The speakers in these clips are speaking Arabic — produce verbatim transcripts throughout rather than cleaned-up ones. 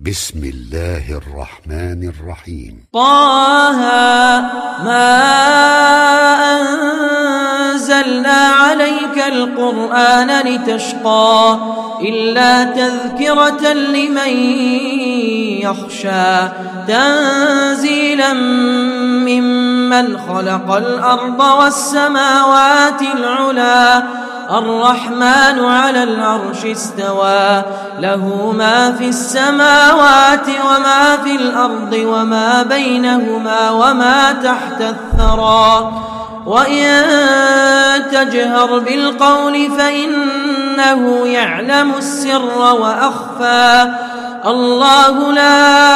بسم الله الرحمن الرحيم. طه ما أنزلنا عليك القرآن لتشقى إلا تذكرة لمن يخشى تنزيلا ممن خلق الأرض والسماوات العلى الرحمن على العرش استوى له ما في السماوات وما في الأرض وما بينهما وما تحت الثرى وإن تجهر بالقول فإنه يعلم السر وأخفى الله لا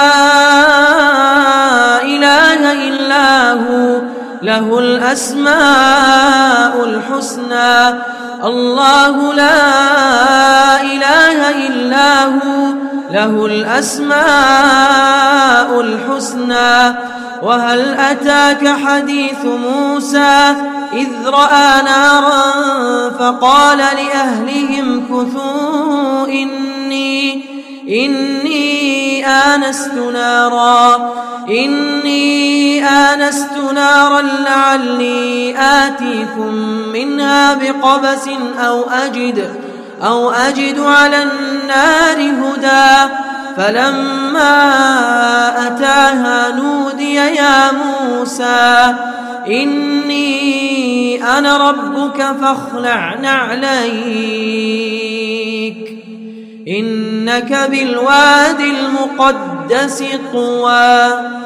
إله إلا هو له الأسماء الحسنى الله لا إله إلا هو له الأسماء الحسنى وهل أتاك حديث موسى إذ رأى نارا فقال لأهلهم كثوا إني إني آنست نارا إني آنست نارا لعلي آتيكم منها بقبس أو أجد أو أجد على النار هدى فلما أتاها نودي يا موسى إني أنا ربك فاخلع نعليك إنك بالوادي المقدس طوى.